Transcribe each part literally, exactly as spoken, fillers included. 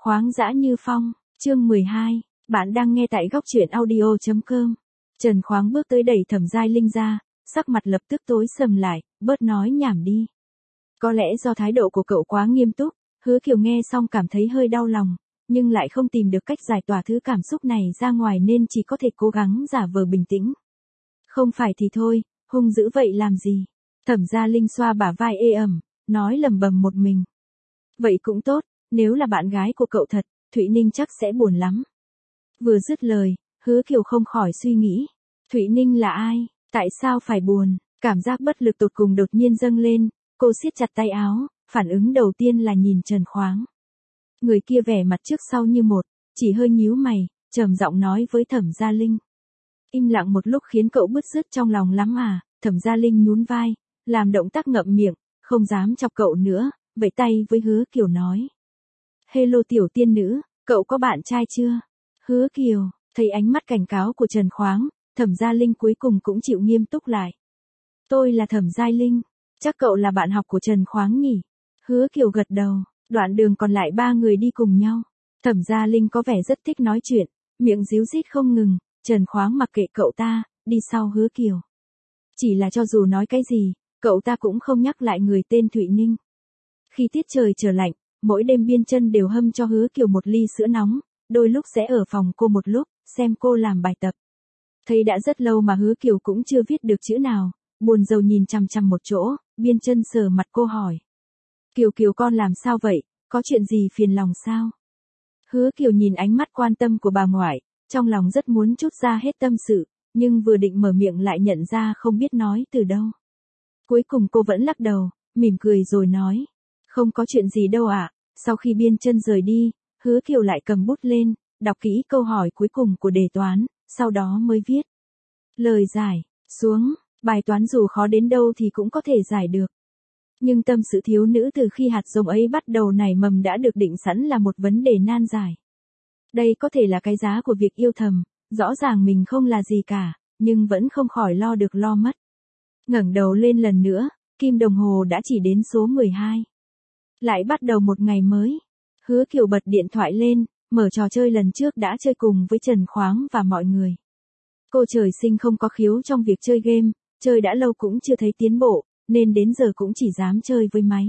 Khoáng dã như phong, chương mười hai, bạn đang nghe tại góc truyện audio chấm com. Trần Khoáng bước tới đẩy Thẩm Giai Linh ra, sắc mặt lập tức tối sầm lại, bớt nói nhảm đi. Có lẽ do thái độ của cậu quá nghiêm túc, Hứa Kiều nghe xong cảm thấy hơi đau lòng, nhưng lại không tìm được cách giải tỏa thứ cảm xúc này ra ngoài nên chỉ có thể cố gắng giả vờ bình tĩnh. Không phải thì thôi, hung dữ vậy làm gì? Thẩm Gia Linh xoa bả vai ê ẩm, nói lầm bầm một mình. Vậy cũng tốt, nếu là bạn gái của cậu thật, Thụy Ninh chắc sẽ buồn lắm. Vừa dứt lời, Hứa Kiều không khỏi suy nghĩ. Thụy Ninh là ai? Tại sao phải buồn? Cảm giác bất lực tột cùng đột nhiên dâng lên, cô siết chặt tay áo, phản ứng đầu tiên là nhìn Trần Khoáng. Người kia vẻ mặt trước sau như một, chỉ hơi nhíu mày, trầm giọng nói với Thẩm Gia Linh. Im lặng một lúc khiến cậu bứt rứt trong lòng lắm à? Thẩm Gia Linh nhún vai, làm động tác ngậm miệng, không dám chọc cậu nữa, vẫy tay với Hứa Kiều nói. Hello tiểu tiên nữ, cậu có bạn trai chưa? Hứa Kiều, thấy ánh mắt cảnh cáo của Trần Khoáng, Thẩm Gia Linh cuối cùng cũng chịu nghiêm túc lại. Tôi là Thẩm Giai Linh, chắc cậu là bạn học của Trần Khoáng nhỉ? Hứa Kiều gật đầu, đoạn đường còn lại ba người đi cùng nhau. Thẩm Gia Linh có vẻ rất thích nói chuyện, miệng díu dít không ngừng, Trần Khoáng mặc kệ cậu ta, đi sau Hứa Kiều. Chỉ là cho dù nói cái gì, cậu ta cũng không nhắc lại người tên Thụy Ninh. Khi tiết trời trở lạnh, mỗi đêm Biên Chân đều hâm cho Hứa Kiều một ly sữa nóng, đôi lúc sẽ ở phòng cô một lúc, xem cô làm bài tập. Thấy đã rất lâu mà Hứa Kiều cũng chưa viết được chữ nào, buồn rầu nhìn chằm chằm một chỗ, Biên Chân sờ mặt cô hỏi. Kiều Kiều con làm sao vậy, có chuyện gì phiền lòng sao? Hứa Kiều nhìn ánh mắt quan tâm của bà ngoại, trong lòng rất muốn trút ra hết tâm sự, nhưng vừa định mở miệng lại nhận ra không biết nói từ đâu. Cuối cùng cô vẫn lắc đầu, mỉm cười rồi nói. Không có chuyện gì đâu ạ. Sau khi Biên Chân rời đi, Hứa Kiều lại cầm bút lên, đọc kỹ câu hỏi cuối cùng của đề toán, sau đó mới viết lời giải xuống. Bài toán dù khó đến đâu thì cũng có thể giải được. Nhưng tâm sự thiếu nữ từ khi hạt giống ấy bắt đầu nảy mầm đã được định sẵn là một vấn đề nan giải. Đây có thể là cái giá của việc yêu thầm, rõ ràng mình không là gì cả, nhưng vẫn không khỏi lo được lo mất. Ngẩng đầu lên lần nữa, kim đồng hồ đã chỉ đến số mười hai. Lại bắt đầu một ngày mới. Hứa Kiều bật điện thoại lên, mở trò chơi lần trước đã chơi cùng với Trần Khoáng và mọi người. Cô trời sinh không có khiếu trong việc chơi game, chơi đã lâu cũng chưa thấy tiến bộ, nên đến giờ cũng chỉ dám chơi với máy.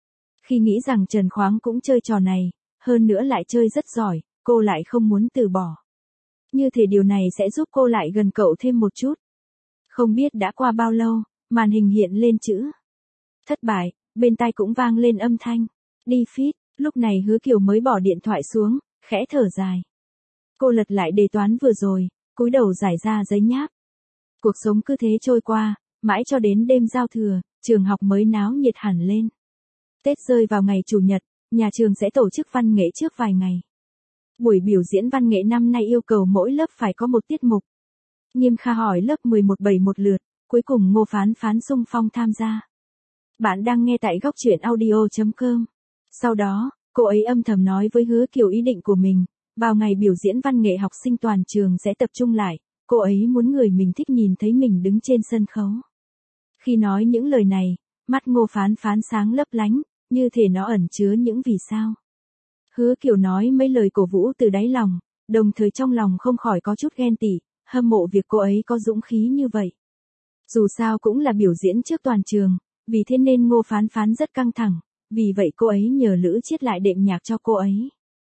Khi nghĩ rằng Trần Khoáng cũng chơi trò này, hơn nữa lại chơi rất giỏi, cô lại không muốn từ bỏ. Như thể điều này sẽ giúp cô lại gần cậu thêm một chút. Không biết đã qua bao lâu, màn hình hiện lên chữ thất bại, bên tai cũng vang lên âm thanh defeat. Lúc này Hứa Kiều mới bỏ điện thoại xuống, khẽ thở dài. Cô lật lại đề toán vừa rồi, cúi đầu giải ra giấy nháp. Cuộc sống cứ thế trôi qua, mãi cho đến đêm giao thừa, trường học mới náo nhiệt hẳn lên. Tết rơi vào ngày Chủ nhật, nhà trường sẽ tổ chức văn nghệ trước vài ngày. Buổi biểu diễn văn nghệ năm nay yêu cầu mỗi lớp phải có một tiết mục. Nghiêm Kha hỏi lớp mười một bảy một lượt, cuối cùng Ngô Phán Phán xung phong tham gia. Bạn đang nghe tại góc truyện audio chấm com. Sau đó, cô ấy âm thầm nói với Hứa Kiều ý định của mình, vào ngày biểu diễn văn nghệ học sinh toàn trường sẽ tập trung lại, cô ấy muốn người mình thích nhìn thấy mình đứng trên sân khấu. Khi nói những lời này, mắt Ngô Phán Phán sáng lấp lánh, như thể nó ẩn chứa những vì sao. Hứa Kiều nói mấy lời cổ vũ từ đáy lòng, đồng thời trong lòng không khỏi có chút ghen tị, hâm mộ việc cô ấy có dũng khí như vậy. Dù sao cũng là biểu diễn trước toàn trường, vì thế nên Ngô Phán Phán rất căng thẳng, vì vậy cô ấy nhờ Lữ Chiết lại đệm nhạc cho cô ấy.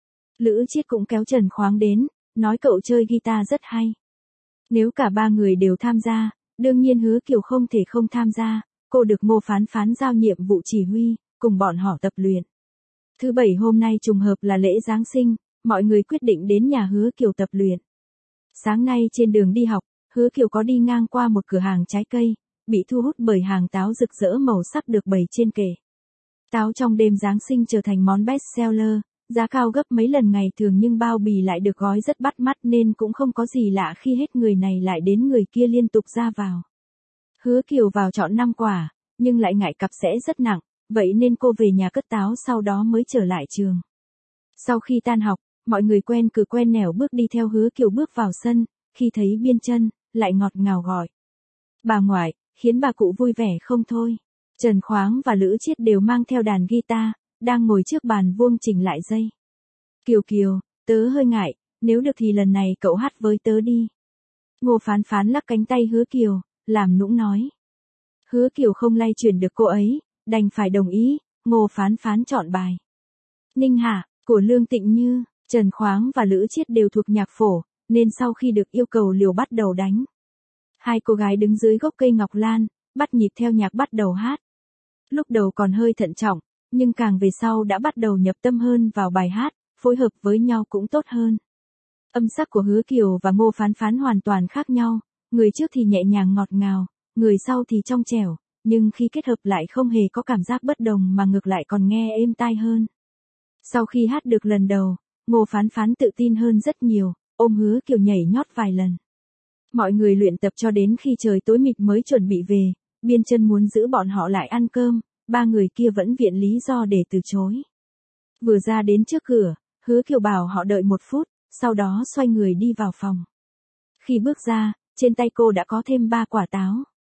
Lữ Chiết cũng kéo Trần Khoáng đến, nói cậu chơi guitar rất hay. Nếu cả ba người đều tham gia, đương nhiên Hứa Kiều không thể không tham gia, cô được Ngô Phán Phán giao nhiệm vụ chỉ huy, cùng bọn họ tập luyện. Thứ bảy hôm nay trùng hợp là lễ Giáng sinh, mọi người quyết định đến nhà Hứa Kiều tập luyện. Sáng nay trên đường đi học, Hứa Kiều có đi ngang qua một cửa hàng trái cây, bị thu hút bởi hàng táo rực rỡ màu sắc được bày trên kệ. Táo trong đêm Giáng sinh trở thành món best seller, giá cao gấp mấy lần ngày thường nhưng bao bì lại được gói rất bắt mắt nên cũng không có gì lạ khi hết người này lại đến người kia liên tục ra vào. Hứa Kiều vào chọn năm quả, nhưng lại ngại cặp sẽ rất nặng, vậy nên cô về nhà cất táo sau đó mới trở lại trường. Sau khi tan học, mọi người quen cửa quen nẻo bước đi theo Hứa Kiều bước vào sân, khi thấy Biên Chân, lại ngọt ngào gọi. Bà ngoại, khiến bà cụ vui vẻ không thôi. Trần Khoáng và Lữ Chiết đều mang theo đàn guitar, đang ngồi trước bàn vuông chỉnh lại dây. Kiều Kiều, tớ hơi ngại, nếu được thì lần này cậu hát với tớ đi. Ngô Phán Phán lắc cánh tay Hứa Kiều, làm nũng nói. Hứa Kiều không lay chuyển được cô ấy, đành phải đồng ý, Ngô Phán Phán chọn bài. Ninh Hạ, của Lương Tịnh Như, Trần Khoáng và Lữ Chiết đều thuộc nhạc phổ, nên sau khi được yêu cầu liều bắt đầu đánh. Hai cô gái đứng dưới gốc cây ngọc lan, bắt nhịp theo nhạc bắt đầu hát. Lúc đầu còn hơi thận trọng, nhưng càng về sau đã bắt đầu nhập tâm hơn vào bài hát, phối hợp với nhau cũng tốt hơn. Âm sắc của Hứa Kiều và Ngô Phán Phán hoàn toàn khác nhau, người trước thì nhẹ nhàng ngọt ngào, người sau thì trong trẻo, nhưng khi kết hợp lại không hề có cảm giác bất đồng mà ngược lại còn nghe êm tai hơn. Sau khi hát được lần đầu, Ngô Phán Phán tự tin hơn rất nhiều, ôm Hứa Kiều nhảy nhót vài lần. Mọi người luyện tập cho đến khi trời tối mịt mới chuẩn bị về, Biên Chân muốn giữ bọn họ lại ăn cơm, ba người kia vẫn viện lý do để từ chối. Vừa ra đến trước cửa, Hứa Kiều bảo họ đợi một phút, sau đó xoay người đi vào phòng. Khi bước ra, trên tay cô đã có thêm ba quả táo.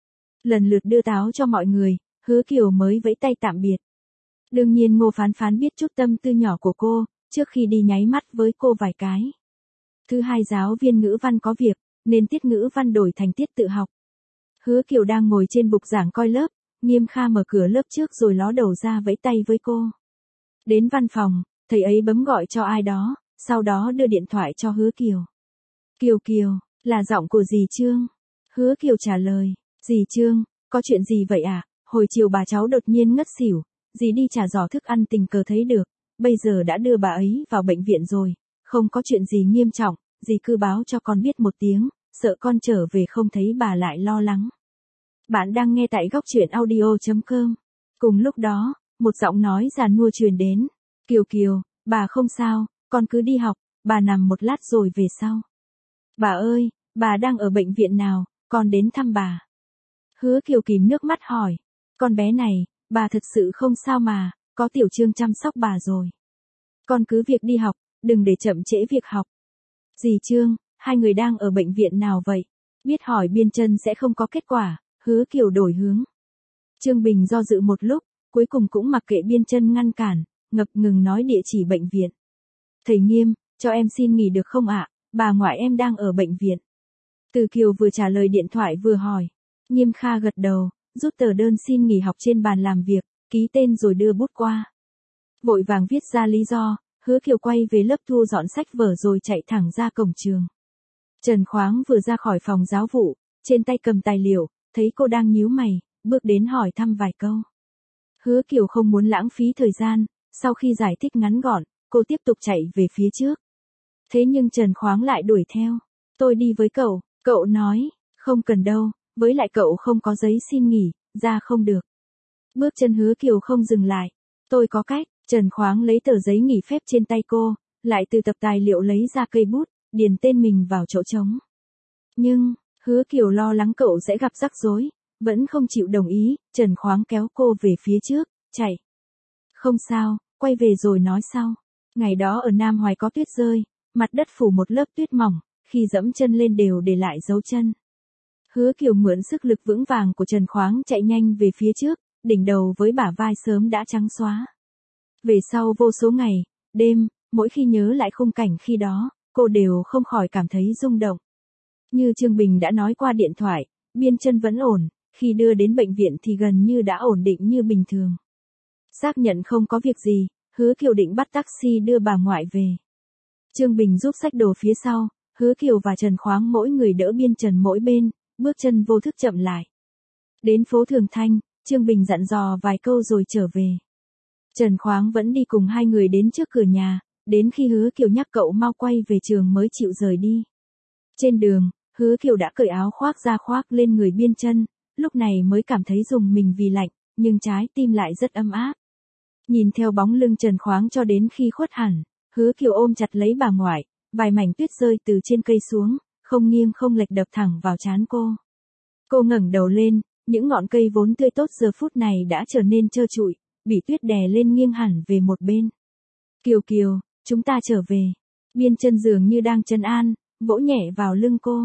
Lần lượt đưa táo cho mọi người, Hứa Kiều mới vẫy tay tạm biệt. Đương nhiên Ngô Phán Phán biết chút tâm tư nhỏ của cô, trước khi đi nháy mắt với cô vài cái. Thứ hai giáo viên ngữ văn có việc, nên tiết ngữ văn đổi thành tiết tự học. Hứa Kiều đang ngồi trên bục giảng coi lớp, Nghiêm Kha mở cửa lớp trước rồi ló đầu ra vẫy tay với cô. Đến văn phòng, thầy ấy bấm gọi cho ai đó, sau đó đưa điện thoại cho Hứa Kiều. Kiều Kiều, là giọng của dì Trương. Hứa Kiều trả lời, dì Trương, có chuyện gì vậy ạ? À? Hồi chiều bà cháu đột nhiên ngất xỉu, dì đi trả giỏ thức ăn tình cờ thấy được, bây giờ đã đưa bà ấy vào bệnh viện rồi, không có chuyện gì nghiêm trọng, dì cứ báo cho con biết một tiếng, sợ con trở về không thấy bà lại lo lắng. Bạn đang nghe tại góc truyện audio chấm com. Cùng lúc đó, một giọng nói già nua truyền đến. Kiều Kiều, bà không sao, con cứ đi học, bà nằm một lát rồi về sau. Bà ơi, bà đang ở bệnh viện nào, con đến thăm bà. Hứa Kiều kìm nước mắt hỏi. Con bé này, bà thật sự không sao mà, có Tiểu Trương chăm sóc bà rồi. Con cứ việc đi học, đừng để chậm trễ việc học. Dì Trương, hai người đang ở bệnh viện nào vậy? Biết hỏi Biên Chân sẽ không có kết quả, Hứa Kiều đổi hướng. Trương Bình do dự một lúc, cuối cùng cũng mặc kệ Biên Chân ngăn cản, ngập ngừng nói địa chỉ bệnh viện. Thầy Nghiêm, cho em xin nghỉ được không ạ? Bà ngoại em đang ở bệnh viện. Từ Kiều vừa trả lời điện thoại vừa hỏi. Nghiêm Kha gật đầu, rút tờ đơn xin nghỉ học trên bàn làm việc, ký tên rồi đưa bút qua. Vội vàng viết ra lý do, Hứa Kiều quay về lớp thu dọn sách vở rồi chạy thẳng ra cổng trường. Trần Khoáng vừa ra khỏi phòng giáo vụ, trên tay cầm tài liệu, thấy cô đang nhíu mày, bước đến hỏi thăm vài câu. Hứa Kiều không muốn lãng phí thời gian, sau khi giải thích ngắn gọn, cô tiếp tục chạy về phía trước. Thế nhưng Trần Khoáng lại đuổi theo. Tôi đi với cậu, cậu nói, không cần đâu, với lại cậu không có giấy xin nghỉ, ra không được. Bước chân Hứa Kiều không dừng lại. Tôi có cách, Trần Khoáng lấy tờ giấy nghỉ phép trên tay cô, lại từ tập tài liệu lấy ra cây bút, điền tên mình vào chỗ trống. Nhưng, Hứa Kiều lo lắng cậu sẽ gặp rắc rối, vẫn không chịu đồng ý, Trần Khoáng kéo cô về phía trước, chạy. Không sao, quay về rồi nói sau. Ngày đó ở Nam Hoài có tuyết rơi, mặt đất phủ một lớp tuyết mỏng, khi dẫm chân lên đều để lại dấu chân. Hứa Kiều mượn sức lực vững vàng của Trần Khoáng chạy nhanh về phía trước, đỉnh đầu với bả vai sớm đã trắng xóa. Về sau vô số ngày, đêm, mỗi khi nhớ lại khung cảnh khi đó, cô đều không khỏi cảm thấy rung động. Như Trương Bình đã nói qua điện thoại, Biên Chân vẫn ổn, khi đưa đến bệnh viện thì gần như đã ổn định như bình thường. Xác nhận không có việc gì, Hứa Kiều định bắt taxi đưa bà ngoại về. Trương Bình giúp xách đồ phía sau, Hứa Kiều và Trần Khoáng mỗi người đỡ Biên Trần mỗi bên, bước chân vô thức chậm lại. Đến phố Thường Thanh, Trương Bình dặn dò vài câu rồi trở về. Trần Khoáng vẫn đi cùng hai người đến trước cửa nhà, đến khi Hứa Kiều nhắc cậu mau quay về trường mới chịu rời đi. Trên đường, Hứa Kiều đã cởi áo khoác ra khoác lên người Biên Chân, lúc này mới cảm thấy rùng mình vì lạnh, nhưng trái tim lại rất ấm áp. Nhìn theo bóng lưng Trần Khoáng cho đến khi khuất hẳn, Hứa Kiều ôm chặt lấy bà ngoại, vài mảnh tuyết rơi từ trên cây xuống, không nghiêng không lệch đập thẳng vào trán cô. Cô ngẩng đầu lên, những ngọn cây vốn tươi tốt giờ phút này đã trở nên trơ trụi, bị tuyết đè lên nghiêng hẳn về một bên. Kiều Kiều, chúng ta trở về. Biên Chân dường như đang trấn an, vỗ nhẹ vào lưng cô.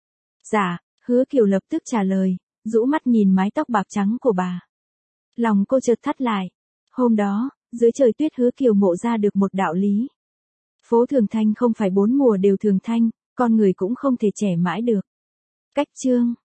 Dạ, Hứa Kiều lập tức trả lời, rũ mắt nhìn mái tóc bạc trắng của bà. Lòng cô chợt thắt lại. Hôm đó, dưới trời tuyết Hứa Kiều ngộ ra được một đạo lý. Phố Thường Thanh không phải bốn mùa đều thường thanh, con người cũng không thể trẻ mãi được. Cách chương